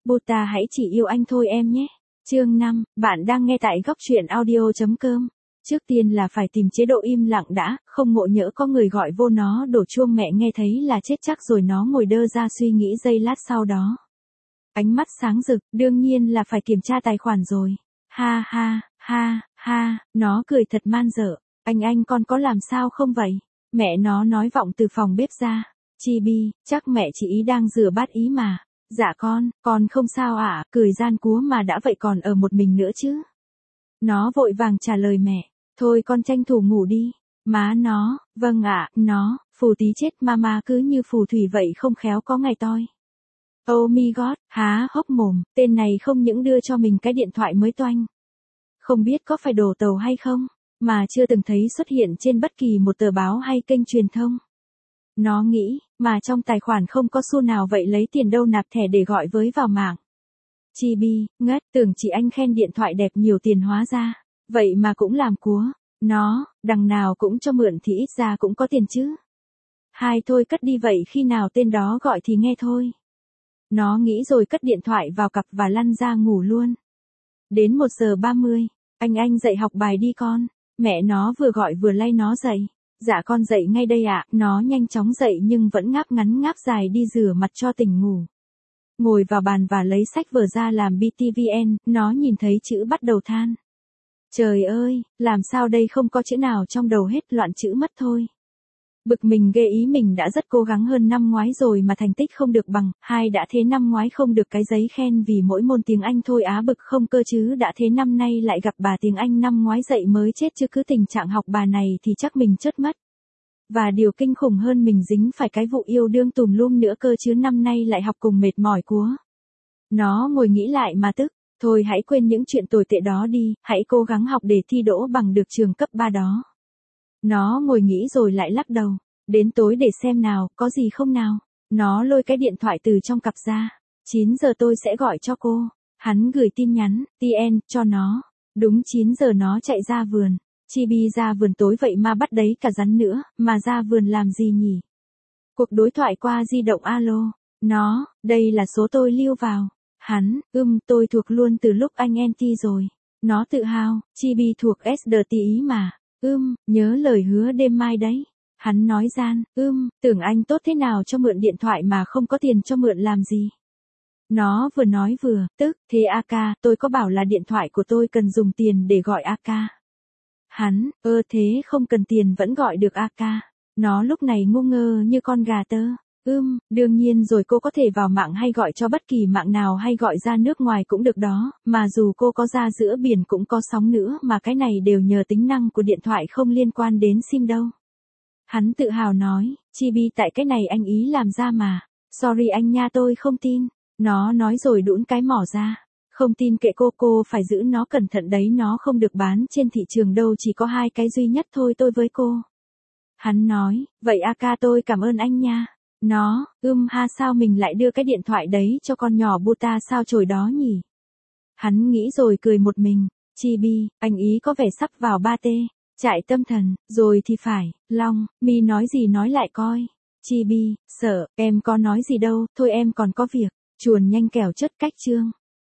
Buta hãy chỉ yêu anh thôi em nhé. Chương 5, bạn đang nghe tại góc truyện audio.com. Trước tiên là phải tìm chế độ im lặng đã, không ngộ nhỡ có người gọi vô nó đổ chuông mẹ nghe thấy là chết chắc rồi. Nó ngồi đơ ra suy nghĩ giây lát sau đó. Ánh mắt sáng rực, đương nhiên là phải kiểm tra tài khoản rồi. Ha ha, ha, ha, nó cười thật man dợ. Anh con có làm sao không vậy? Mẹ nó nói vọng từ phòng bếp ra. Chibi, chắc mẹ chị ý đang rửa bát ý mà. Dạ con không sao ạ, cười gian cúa mà đã vậy còn ở một mình nữa chứ. Nó vội vàng trả lời mẹ, thôi con tranh thủ ngủ đi. Má nó, vâng ạ, nó, phù tí chết mama cứ như phù thủy vậy không khéo có ngày toi. Oh my god, há hốc mồm, tên này không những đưa cho mình cái điện thoại mới toanh. Không biết có phải đổ tàu hay không, mà chưa từng thấy xuất hiện trên bất kỳ một tờ báo hay kênh truyền thông. Nó nghĩ, mà trong tài khoản không có xu nào vậy lấy tiền đâu nạp thẻ để gọi với vào mạng. Chibi, ngất, tưởng chị anh khen điện thoại đẹp nhiều tiền hóa ra. Vậy mà cũng làm cúa. Nó, đằng nào cũng cho mượn thì ít ra cũng có tiền chứ. Hai thôi cất đi vậy khi nào tên đó gọi thì nghe thôi. Nó nghĩ rồi cất điện thoại vào cặp và lăn ra ngủ luôn. Đến 1:30, anh dậy học bài đi con. Mẹ nó vừa gọi vừa lay nó dậy. Dạ con dậy ngay đây ạ. Nó nhanh chóng dậy nhưng vẫn ngáp ngắn ngáp dài đi rửa mặt cho tỉnh ngủ. Ngồi vào bàn và lấy sách vở ra làm BTVN, nó nhìn thấy chữ bắt đầu than. Trời ơi, làm sao đây không có chữ nào trong đầu hết, loạn chữ mất thôi. Bực mình ghê, ý mình đã rất cố gắng hơn năm ngoái rồi mà thành tích không được bằng, hai đã thế năm ngoái không được cái giấy khen vì mỗi môn tiếng Anh thôi á, bực không cơ chứ, đã thế năm nay lại gặp bà tiếng Anh năm ngoái dạy mới chết chứ, cứ tình trạng học bà này thì chắc mình chớt mất. Và điều kinh khủng hơn mình dính phải cái vụ yêu đương tùm lum nữa cơ chứ, năm nay lại học cùng mệt mỏi quá. Nó ngồi nghĩ lại mà tức, thôi hãy quên những chuyện tồi tệ đó đi, hãy cố gắng học để thi đỗ bằng được trường cấp 3 đó. Nó ngồi nghĩ rồi lại lắc đầu, đến tối để xem nào, có gì không nào. Nó lôi cái điện thoại từ trong cặp ra, 9 giờ tôi sẽ gọi cho cô. Hắn gửi tin nhắn, TN, cho nó. Đúng 9 giờ nó chạy ra vườn. Chibi ra vườn tối vậy mà bắt đấy cả rắn nữa, mà ra vườn làm gì nhỉ? Cuộc đối thoại qua di động, alo. Nó, đây là số tôi lưu vào. Hắn, tôi thuộc luôn từ lúc anh NT rồi. Nó tự hào, Chibi thuộc SDT ý mà. Nhớ lời hứa đêm mai đấy. Hắn nói gian, tưởng anh tốt thế nào cho mượn điện thoại mà không có tiền cho mượn làm gì. Nó vừa nói vừa, tức, thế AK, tôi có bảo là điện thoại của tôi cần dùng tiền để gọi AK. Hắn, thế không cần tiền vẫn gọi được AK. Nó lúc này ngu ngơ như con gà tơ. Đương nhiên rồi, cô có thể vào mạng hay gọi cho bất kỳ mạng nào hay gọi ra nước ngoài cũng được đó, mà dù cô có ra giữa biển cũng có sóng nữa, mà cái này đều nhờ tính năng của điện thoại không liên quan đến SIM đâu. Hắn tự hào nói, Chibi tại cái này anh ý làm ra mà. Sorry anh nha, tôi không tin. Nó nói rồi đũn cái mỏ ra. Không tin kệ cô phải giữ nó cẩn thận đấy, nó không được bán trên thị trường đâu, chỉ có 2 cái duy nhất thôi, tôi với cô. Hắn nói, vậy AK tôi cảm ơn anh nha. Nó, ha sao mình lại đưa cái điện thoại đấy cho con nhỏ Buta sao chổi đó nhỉ? Hắn nghĩ rồi cười một mình, Chibi, anh ý có vẻ sắp vào 3T, trại tâm thần, rồi thì phải, Long, mi nói gì nói lại coi. Chibi, sợ, em có nói gì đâu, thôi em còn có việc, chuồn nhanh kẻo chất cách chương.